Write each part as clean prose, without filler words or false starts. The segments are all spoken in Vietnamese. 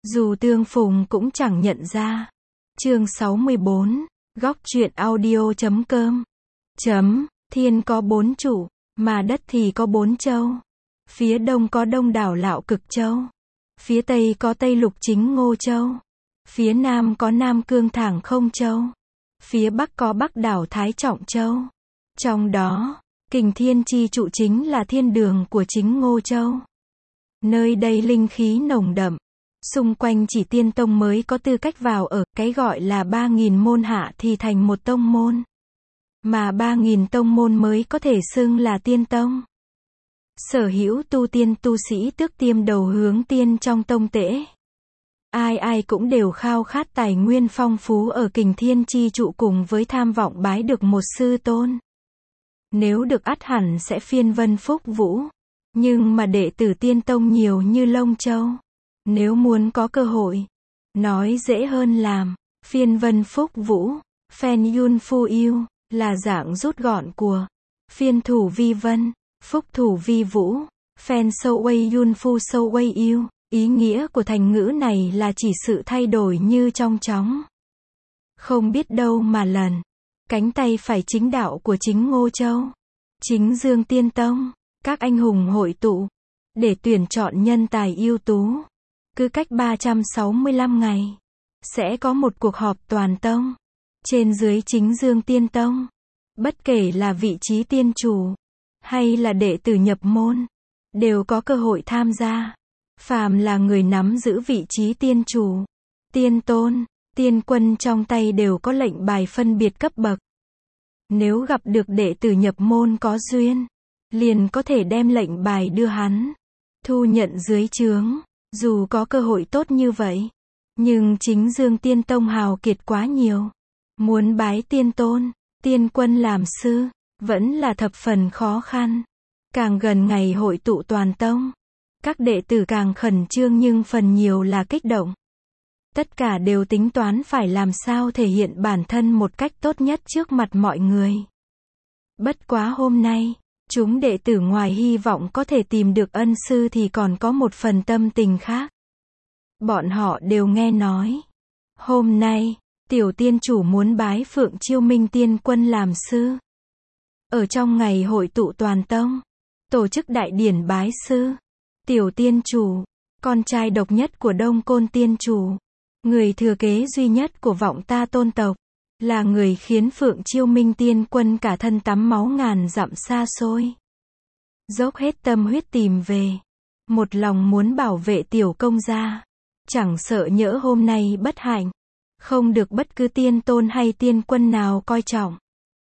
Dù tương phùng cũng chẳng nhận ra. Chương 64, góc truyện audio.com. Thiên có 4 trụ, mà đất thì có 4 châu. Phía đông có Đông đảo Lạo Cực Châu. Phía tây có Tây Lục Chính Ngô Châu. Phía nam có Nam Cương Thẳng Không Châu. Phía bắc có Bắc đảo Thái Trọng Châu. Trong đó, Kình Thiên chi trụ chính là thiên đường của Chính Ngô Châu. Nơi đây linh khí nồng đậm. Xung quanh chỉ tiên tông mới có tư cách vào ở, cái gọi là 3.000 môn hạ thì thành một tông môn. Mà 3.000 tông môn mới có thể xưng là tiên tông. Sở hữu tu tiên tu sĩ tước tiêm đầu hướng tiên trong tông tễ. Ai ai cũng đều khao khát tài nguyên phong phú ở Kình Thiên chi trụ cùng với tham vọng bái được một sư tôn. Nếu được ắt hẳn sẽ phiên vân phúc vũ. Nhưng mà đệ tử tiên tông nhiều như lông châu. Nếu muốn có cơ hội, nói dễ hơn làm, phiên vân phúc vũ, phen yun phu yêu, là dạng rút gọn của phiên thủ vi vân, phúc thủ vi vũ, phen sâu quay yun phu sâu quay yêu. Ý nghĩa của thành ngữ này là chỉ sự thay đổi như trong chóng. Không biết đâu mà lần, cánh tay phải chính đạo của Chính Ngô Châu, Chính Dương Tiên Tông, các anh hùng hội tụ, để tuyển chọn nhân tài ưu tú. Cứ cách 365 ngày, sẽ có một cuộc họp toàn tông, trên dưới Chính Dương Tiên Tông. Bất kể là vị trí tiên chủ, hay là đệ tử nhập môn, đều có cơ hội tham gia. Phàm là người nắm giữ vị trí tiên chủ, tiên tôn, tiên quân trong tay đều có lệnh bài phân biệt cấp bậc. Nếu gặp được đệ tử nhập môn có duyên, liền có thể đem lệnh bài đưa hắn, thu nhận dưới trướng. Dù có cơ hội tốt như vậy, nhưng Chính Dương Tiên Tông hào kiệt quá nhiều. Muốn bái tiên tôn, tiên quân làm sư, vẫn là thập phần khó khăn. Càng gần ngày hội tụ toàn tông, các đệ tử càng khẩn trương nhưng phần nhiều là kích động. Tất cả đều tính toán phải làm sao thể hiện bản thân một cách tốt nhất trước mặt mọi người. Bất quá hôm nay, chúng đệ tử ngoài hy vọng có thể tìm được ân sư thì còn có một phần tâm tình khác. Bọn họ đều nghe nói, hôm nay, tiểu tiên chủ muốn bái Phượng Chiêu Minh tiên quân làm sư. Ở trong ngày hội tụ toàn tông, tổ chức đại điển bái sư. Tiểu tiên chủ, con trai độc nhất của Đông Côn tiên chủ, người thừa kế duy nhất của Vọng Ta tôn tộc, là người khiến Phượng Chiêu Minh tiên quân cả thân tắm máu ngàn dặm xa xôi, dốc hết tâm huyết tìm về, một lòng muốn bảo vệ tiểu công gia, chẳng sợ nhỡ hôm nay bất hạnh, không được bất cứ tiên tôn hay tiên quân nào coi trọng,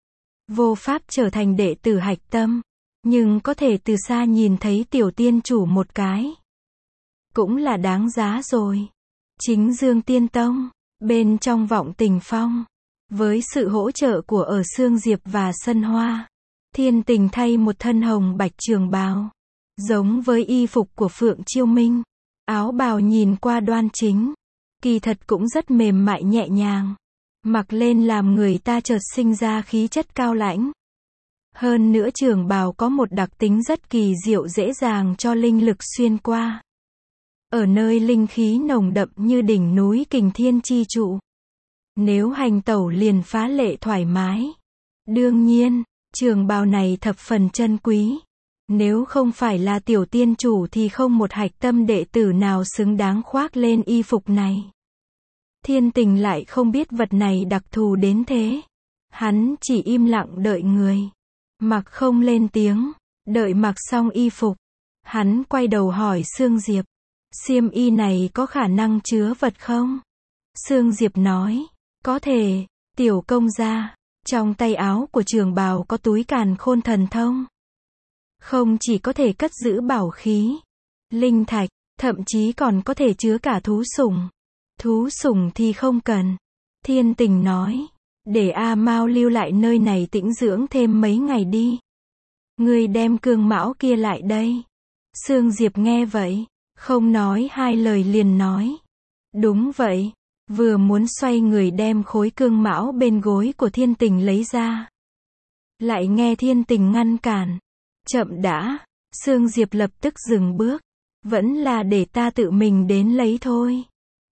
vô pháp trở thành đệ tử hạch tâm, nhưng có thể từ xa nhìn thấy tiểu tiên chủ một cái, cũng là đáng giá rồi. Chính Dương Tiên Tông, bên trong Vọng Tình Phong, với sự hỗ trợ của Ở Xương Diệp và Sân Hoa, Thiên Tình thay một thân hồng bạch trường bào, giống với y phục của Phượng Chiêu Minh. Áo bào nhìn qua đoan chính, kỳ thật cũng rất mềm mại nhẹ nhàng, mặc lên làm người ta chợt sinh ra khí chất cao lãnh. Hơn nữa trường bào có một đặc tính rất kỳ diệu, dễ dàng cho linh lực xuyên qua. Ở nơi linh khí nồng đậm như đỉnh núi Kình Thiên chi trụ, nếu hành tẩu liền phá lệ thoải mái. Đương nhiên, trường bào này thập phần chân quý. Nếu không phải là tiểu tiên chủ thì không một hạch tâm đệ tử nào xứng đáng khoác lên y phục này. Thiên Tình lại không biết vật này đặc thù đến thế. Hắn chỉ im lặng đợi người, mặc không lên tiếng. Đợi mặc xong y phục, hắn quay đầu hỏi Sương Diệp, xiêm y này có khả năng chứa vật không? Sương Diệp nói, có thể. Tiểu công gia, trong tay áo của trường bào có túi càn khôn thần thông. Không chỉ có thể cất giữ bảo khí, linh thạch, thậm chí còn có thể chứa cả thú sủng. Thú sủng thì không cần. Thiên Tình nói, để A Mao lưu lại nơi này tĩnh dưỡng thêm mấy ngày đi. Ngươi đem cương mão kia lại đây. Sương Diệp nghe vậy, không nói hai lời liền nói, đúng vậy. Vừa muốn xoay người đem khối cương mão bên gối của Thiên Tình lấy ra, lại nghe Thiên Tình ngăn cản. Chậm đã. Sương Diệp lập tức dừng bước. Vẫn là để ta tự mình đến lấy thôi.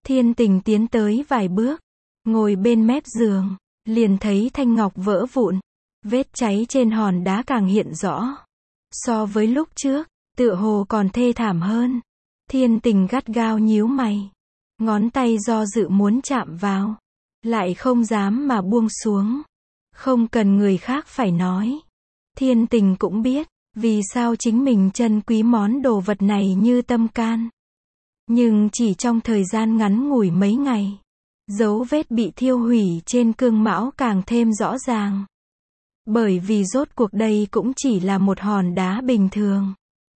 Thiên Tình tiến tới vài bước, ngồi bên mép giường, liền thấy thanh ngọc vỡ vụn, vết cháy trên hòn đá càng hiện rõ. So với lúc trước, tựa hồ còn thê thảm hơn. Thiên Tình gắt gao nhíu mày, ngón tay do dự muốn chạm vào, lại không dám mà buông xuống. Không cần người khác phải nói, Thiên Tình cũng biết, vì sao chính mình trân quý món đồ vật này như tâm can. Nhưng chỉ trong thời gian ngắn ngủi mấy ngày, dấu vết bị thiêu hủy trên cương mão càng thêm rõ ràng. Bởi vì rốt cuộc đây cũng chỉ là một hòn đá bình thường.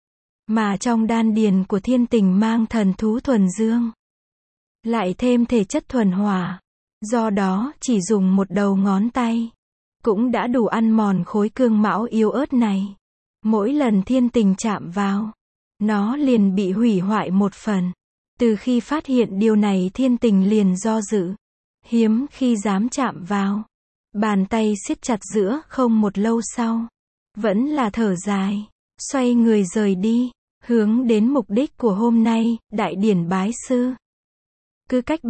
Mà trong đan điền của Thiên Tình mang thần thú thuần dương, lại thêm thể chất thuần hỏa. Do đó chỉ dùng một đầu ngón tay, cũng đã đủ ăn mòn khối cương mão yếu ớt này. Mỗi lần Thiên Tình chạm vào, nó liền bị hủy hoại một phần. Từ khi phát hiện điều này Thiên Tình liền do dự, hiếm khi dám chạm vào. Bàn tay siết chặt giữa không một lâu sau, vẫn là thở dài, xoay người rời đi, hướng đến mục đích của hôm nay, đại điển bái sư. Cứ cách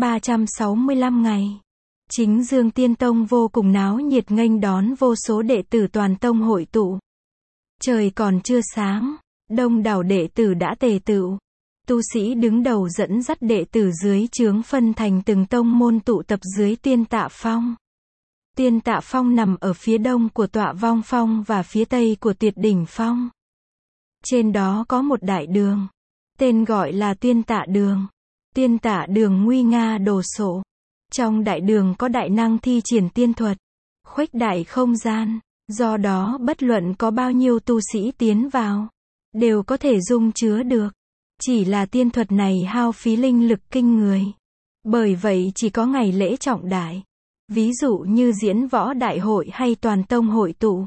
365 ngày, Chính Dương Tiên Tông vô cùng náo nhiệt nghênh đón vô số đệ tử toàn tông hội tụ. Trời còn chưa sáng, đông đảo đệ tử đã tề tựu. Tu sĩ đứng đầu dẫn dắt đệ tử dưới trướng phân thành từng tông môn tụ tập dưới Tiên Tạ Phong. Tiên Tạ Phong nằm ở phía đông của Tọa Vong Phong và phía tây của Tuyệt Đỉnh Phong. Trên đó có một đại đường, tên gọi là Tiên Tạ Đường. Tiên Tạ Đường nguy nga đồ sộ. Trong đại đường có đại năng thi triển tiên thuật, khuếch đại không gian, do đó bất luận có bao nhiêu tu sĩ tiến vào, đều có thể dung chứa được. Chỉ là tiên thuật này hao phí linh lực kinh người. Bởi vậy chỉ có ngày lễ trọng đại, ví dụ như diễn võ đại hội hay toàn tông hội tụ,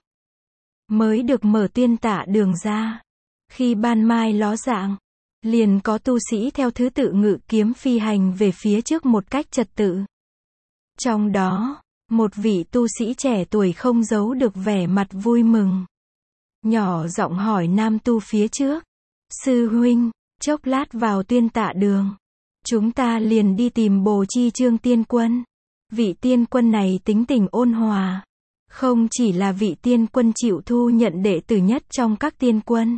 mới được mở Tiên Tạ Đường ra. Khi ban mai ló dạng, liền có tu sĩ theo thứ tự ngự kiếm phi hành về phía trước một cách trật tự. Trong đó, một vị tu sĩ trẻ tuổi không giấu được vẻ mặt vui mừng. Nhỏ giọng hỏi nam tu phía trước: Sư huynh, chốc lát vào Tiên Tạ Đường, chúng ta liền đi tìm Bồ Chi Trương tiên quân. Vị tiên quân này tính tình ôn hòa, không chỉ là vị tiên quân chịu thu nhận đệ tử nhất trong các tiên quân,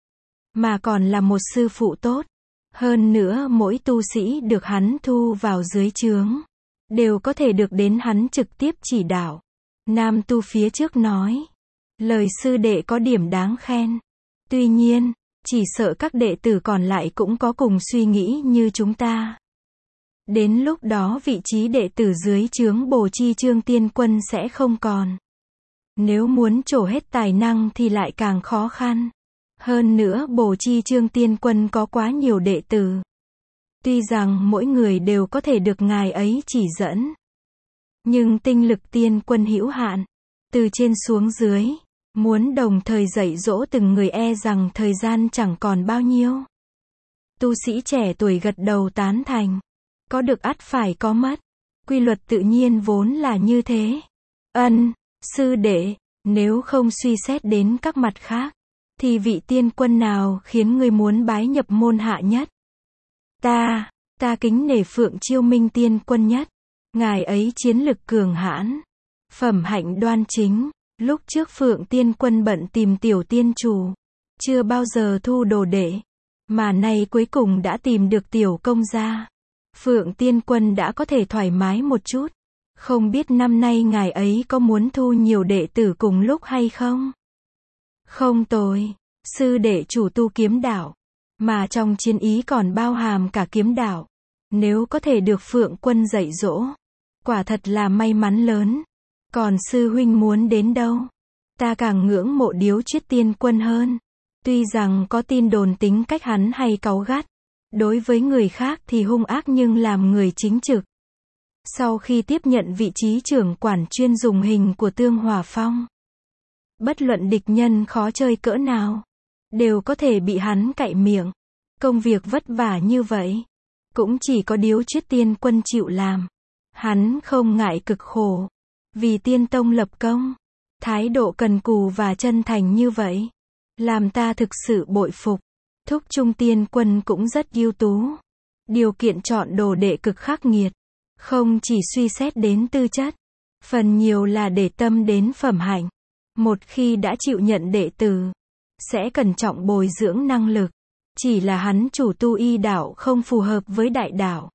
mà còn là một sư phụ tốt. Hơn nữa mỗi tu sĩ được hắn thu vào dưới trướng, đều có thể được đến hắn trực tiếp chỉ đạo. Nam tu phía trước nói: lời sư đệ có điểm đáng khen. Tuy nhiên, chỉ sợ các đệ tử còn lại cũng có cùng suy nghĩ như chúng ta. Đến lúc đó vị trí đệ tử dưới trướng Bồ Chi Trương tiên quân sẽ không còn. Nếu muốn trổ hết tài năng thì lại càng khó khăn. Hơn nữa Bồ Chi Trương tiên quân có quá nhiều đệ tử. Tuy rằng mỗi người đều có thể được ngài ấy chỉ dẫn, nhưng tinh lực tiên quân hữu hạn, từ trên xuống dưới, muốn đồng thời dạy dỗ từng người e rằng thời gian chẳng còn bao nhiêu. Tu sĩ trẻ tuổi gật đầu tán thành. Có được ắt phải có mất. Quy luật tự nhiên vốn là như thế. Ân, sư đệ, nếu không suy xét đến các mặt khác, thì vị tiên quân nào khiến ngươi muốn bái nhập môn hạ nhất? Ta kính nể Phượng Chiêu Minh tiên quân nhất. Ngài ấy chiến lực cường hãn, phẩm hạnh đoan chính. Lúc trước Phượng tiên quân bận tìm tiểu tiên chủ, chưa bao giờ thu đồ đệ, mà nay cuối cùng đã tìm được tiểu công gia. Phượng tiên quân đã có thể thoải mái một chút. Không biết năm nay ngài ấy có muốn thu nhiều đệ tử cùng lúc hay không? Không tồi, sư đệ chủ tu kiếm đạo, mà trong chiến ý còn bao hàm cả kiếm đạo. Nếu có thể được Phượng quân dạy dỗ, quả thật là may mắn lớn. Còn sư huynh muốn đến đâu? Ta càng ngưỡng mộ Điếu Triết tiên quân hơn. Tuy rằng có tin đồn tính cách hắn hay cáu gắt, đối với người khác thì hung ác nhưng làm người chính trực. Sau khi tiếp nhận vị trí trưởng quản chuyên dùng hình của Tương Hòa Phong, bất luận địch nhân khó chơi cỡ nào, đều có thể bị hắn cạy miệng. Công việc vất vả như vậy, cũng chỉ có Điếu Triết tiên quân chịu làm. Hắn không ngại cực khổ, vì tiên tông lập công. Thái độ cần cù và chân thành như vậy, làm ta thực sự bội phục. Thúc Trung tiên quân cũng rất ưu tú. Điều kiện chọn đồ đệ cực khắc nghiệt. Không chỉ suy xét đến tư chất, phần nhiều là để tâm đến phẩm hạnh. Một khi đã chịu nhận đệ tử, sẽ cẩn trọng bồi dưỡng năng lực. Chỉ là hắn chủ tu y đạo không phù hợp với đại đạo.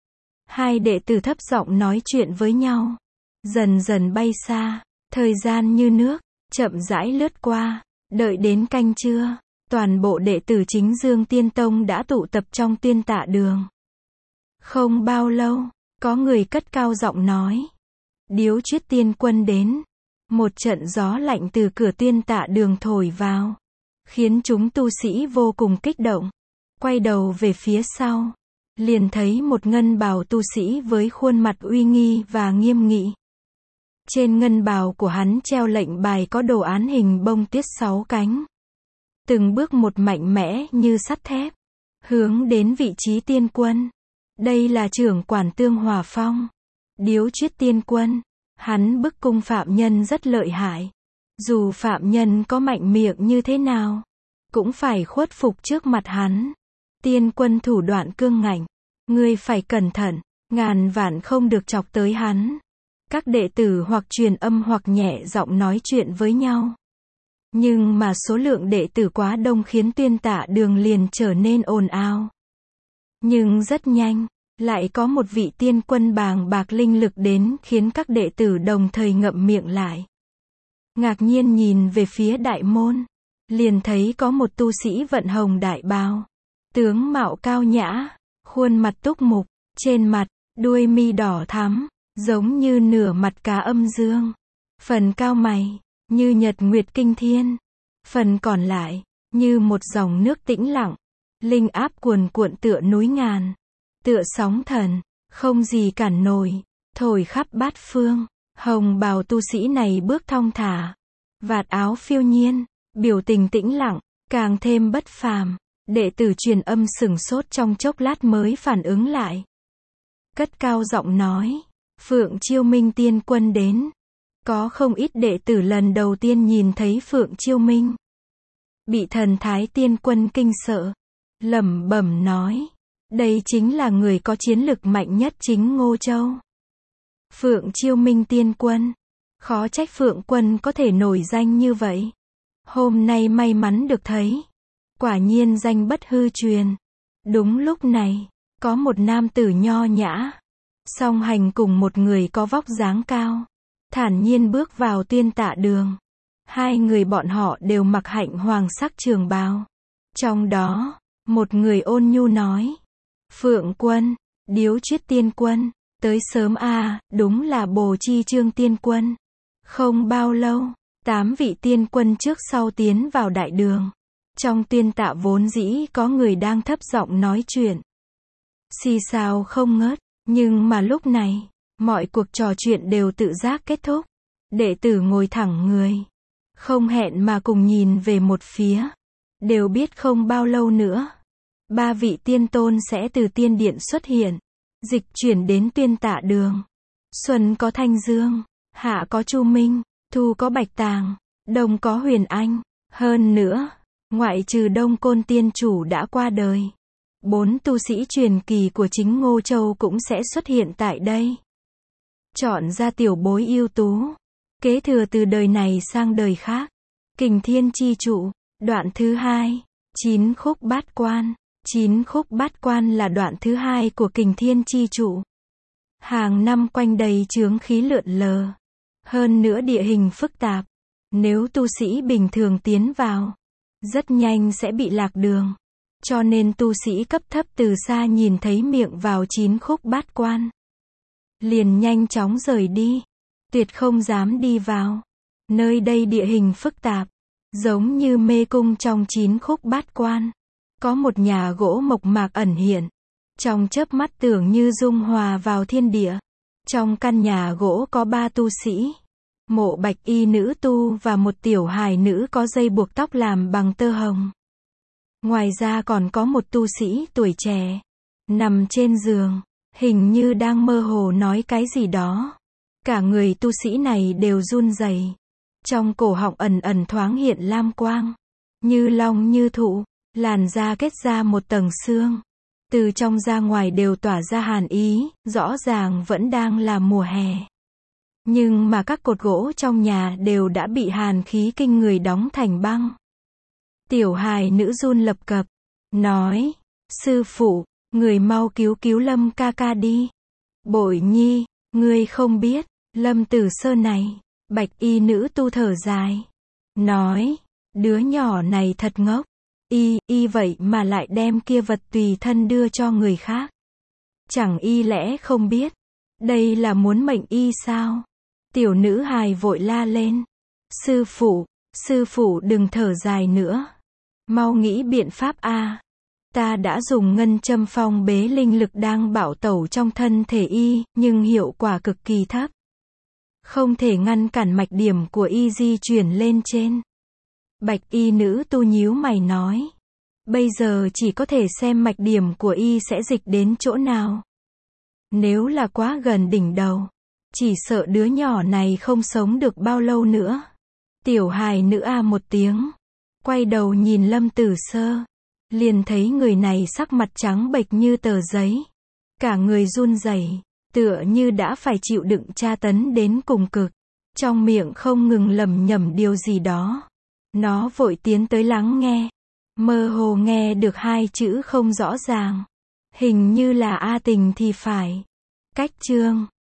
Hai đệ tử thấp giọng nói chuyện với nhau. Dần dần bay xa. Thời gian như nước, chậm rãi lướt qua. Đợi đến canh trưa, toàn bộ đệ tử chính Dương Tiên Tông đã tụ tập trong Tiên Tạ Đường. Không bao lâu, có người cất cao giọng nói. Điếu Chuyết Tiên Quân đến. Một trận gió lạnh từ cửa Tiên Tạ Đường thổi vào, khiến chúng tu sĩ vô cùng kích động. Quay đầu về phía sau, liền thấy một ngân bào tu sĩ với khuôn mặt uy nghi và nghiêm nghị. Trên ngân bào của hắn treo lệnh bài có đồ án hình bông tuyết 6 cánh. Từng bước một mạnh mẽ như sắt thép, hướng đến vị trí tiên quân. Đây là trưởng quản Tương Hòa Phong, Điếu Chuyết Tiên Quân. Hắn bức cung phạm nhân rất lợi hại. Dù phạm nhân có mạnh miệng như thế nào, cũng phải khuất phục trước mặt hắn. Tiên quân thủ đoạn cương ngạnh, ngươi phải cẩn thận, ngàn vạn không được chọc tới hắn. Các đệ tử hoặc truyền âm hoặc nhẹ giọng nói chuyện với nhau. Nhưng mà số lượng đệ tử quá đông khiến Tiên Tạ Đường liền trở nên ồn ào. Nhưng rất nhanh, lại có một vị tiên quân bàng bạc linh lực đến khiến các đệ tử đồng thời ngậm miệng lại. Ngạc nhiên nhìn về phía đại môn, liền thấy có một tu sĩ vận hồng đại bào. Tướng mạo cao nhã, khuôn mặt túc mục, trên mặt, đuôi mi đỏ thắm, giống như nửa mặt cá âm dương. Phần cao mày, như nhật nguyệt kinh thiên. Phần còn lại, như một dòng nước tĩnh lặng, linh áp cuồn cuộn tựa núi ngàn. Tựa sóng thần, không gì cản nổi, thổi khắp bát phương. Hồng bào tu sĩ này bước thong thả, vạt áo phiêu nhiên, biểu tình tĩnh lặng, càng thêm bất phàm. Đệ tử truyền âm sửng sốt trong chốc lát mới phản ứng lại. Cất cao giọng nói, Phượng Chiêu Minh Tiên Quân đến. Có không ít đệ tử lần đầu tiên nhìn thấy Phượng Chiêu Minh, bị thần thái tiên quân kinh sợ, lẩm bẩm nói, đây chính là người có chiến lực mạnh nhất chính Ngô Châu. Phượng Chiêu Minh Tiên Quân, khó trách Phượng Quân có thể nổi danh như vậy. Hôm nay may mắn được thấy, quả nhiên danh bất hư truyền. Đúng lúc này, có một nam tử nho nhã, song hành cùng một người có vóc dáng cao, thản nhiên bước vào Tiên Tạ Đường. Hai người bọn họ đều mặc hạnh hoàng sắc trường bào. Trong đó, một người ôn nhu nói, Phượng Quân, Điếu Chuyết Tiên Quân, tới sớm à, đúng là Bồ Chi Trương Tiên Quân. Không bao lâu, 8 vị tiên quân trước sau tiến vào đại đường. Trong Tiên Tạ vốn dĩ có người đang thấp giọng nói chuyện, xì xào không ngớt, nhưng mà lúc này, mọi cuộc trò chuyện đều tự giác kết thúc. Đệ tử ngồi thẳng người, không hẹn mà cùng nhìn về một phía, đều biết không bao lâu nữa, 3 vị tiên tôn sẽ từ tiên điện xuất hiện, dịch chuyển đến Tiên Tạ Đường. Xuân có Thanh Dương, hạ có Chu Minh, thu có Bạch Tàng, đông có Huyền Anh. Hơn nữa, ngoại trừ Đông Côn Tiên Chủ đã qua đời, 4 tu sĩ truyền kỳ của chính Ngô Châu cũng sẽ xuất hiện tại đây. Chọn ra tiểu bối ưu tú, kế thừa từ đời này sang đời khác. Kình Thiên Chi Trụ, đoạn thứ 2, 9 khúc bát quan. 9 khúc bát quan là đoạn thứ 2 của Kình Thiên Chi Trụ. Hàng năm quanh đầy chướng khí lượn lờ. Hơn nữa địa hình phức tạp. Nếu tu sĩ bình thường tiến vào, rất nhanh sẽ bị lạc đường. Cho nên tu sĩ cấp thấp từ xa nhìn thấy miệng vào 9 khúc bát quan, liền nhanh chóng rời đi. Tuyệt không dám đi vào. Nơi đây địa hình phức tạp, giống như mê cung trong 9 khúc bát quan. Có một nhà gỗ mộc mạc ẩn hiện, trong chớp mắt tưởng như dung hòa vào thiên địa. Trong căn nhà gỗ có 3 tu sĩ, Mộ Bạch Y nữ tu và một tiểu hài nữ có dây buộc tóc làm bằng tơ hồng. Ngoài ra còn có một tu sĩ tuổi trẻ, nằm trên giường, hình như đang mơ hồ nói cái gì đó. Cả người tu sĩ này đều run rẩy, trong cổ họng ẩn ẩn thoáng hiện lam quang, như long như thụ, làn da kết ra một tầng xương. Từ trong ra ngoài đều tỏa ra hàn ý, rõ ràng vẫn đang là mùa hè. Nhưng mà các cột gỗ trong nhà đều đã bị hàn khí kinh người đóng thành băng. Tiểu hài nữ run lập cập, nói, sư phụ, người mau cứu cứu Lâm ca ca đi. Bội nhi, ngươi không biết, Lâm Tử Sơn này, bạch y nữ tu thở dài. Nói, đứa nhỏ này thật ngốc. Y vậy mà lại đem kia vật tùy thân đưa cho người khác. Chẳng y lẽ không biết, đây là muốn mệnh y sao? Tiểu nữ hài vội la lên. Sư phụ đừng thở dài nữa. Mau nghĩ biện pháp a. Ta đã dùng ngân châm phong bế linh lực đang bạo tẩu trong thân thể y, nhưng hiệu quả cực kỳ thấp. Không thể ngăn cản mạch điểm của y di chuyển lên trên. Bạch y nữ tu nhíu mày nói. Bây giờ chỉ có thể xem mạch điểm của y sẽ dịch đến chỗ nào. Nếu là quá gần đỉnh đầu, chỉ sợ đứa nhỏ này không sống được bao lâu nữa. Tiểu hài nữ a một tiếng, quay đầu nhìn Lâm Tử Sơ, liền thấy người này sắc mặt trắng bệch như tờ giấy, cả người run rẩy, tựa như đã phải chịu đựng tra tấn đến cùng cực, trong miệng không ngừng lẩm nhẩm điều gì đó. Nó vội tiến tới lắng nghe, mơ hồ nghe được hai chữ không rõ ràng, hình như là A Tình thì phải. Cách chương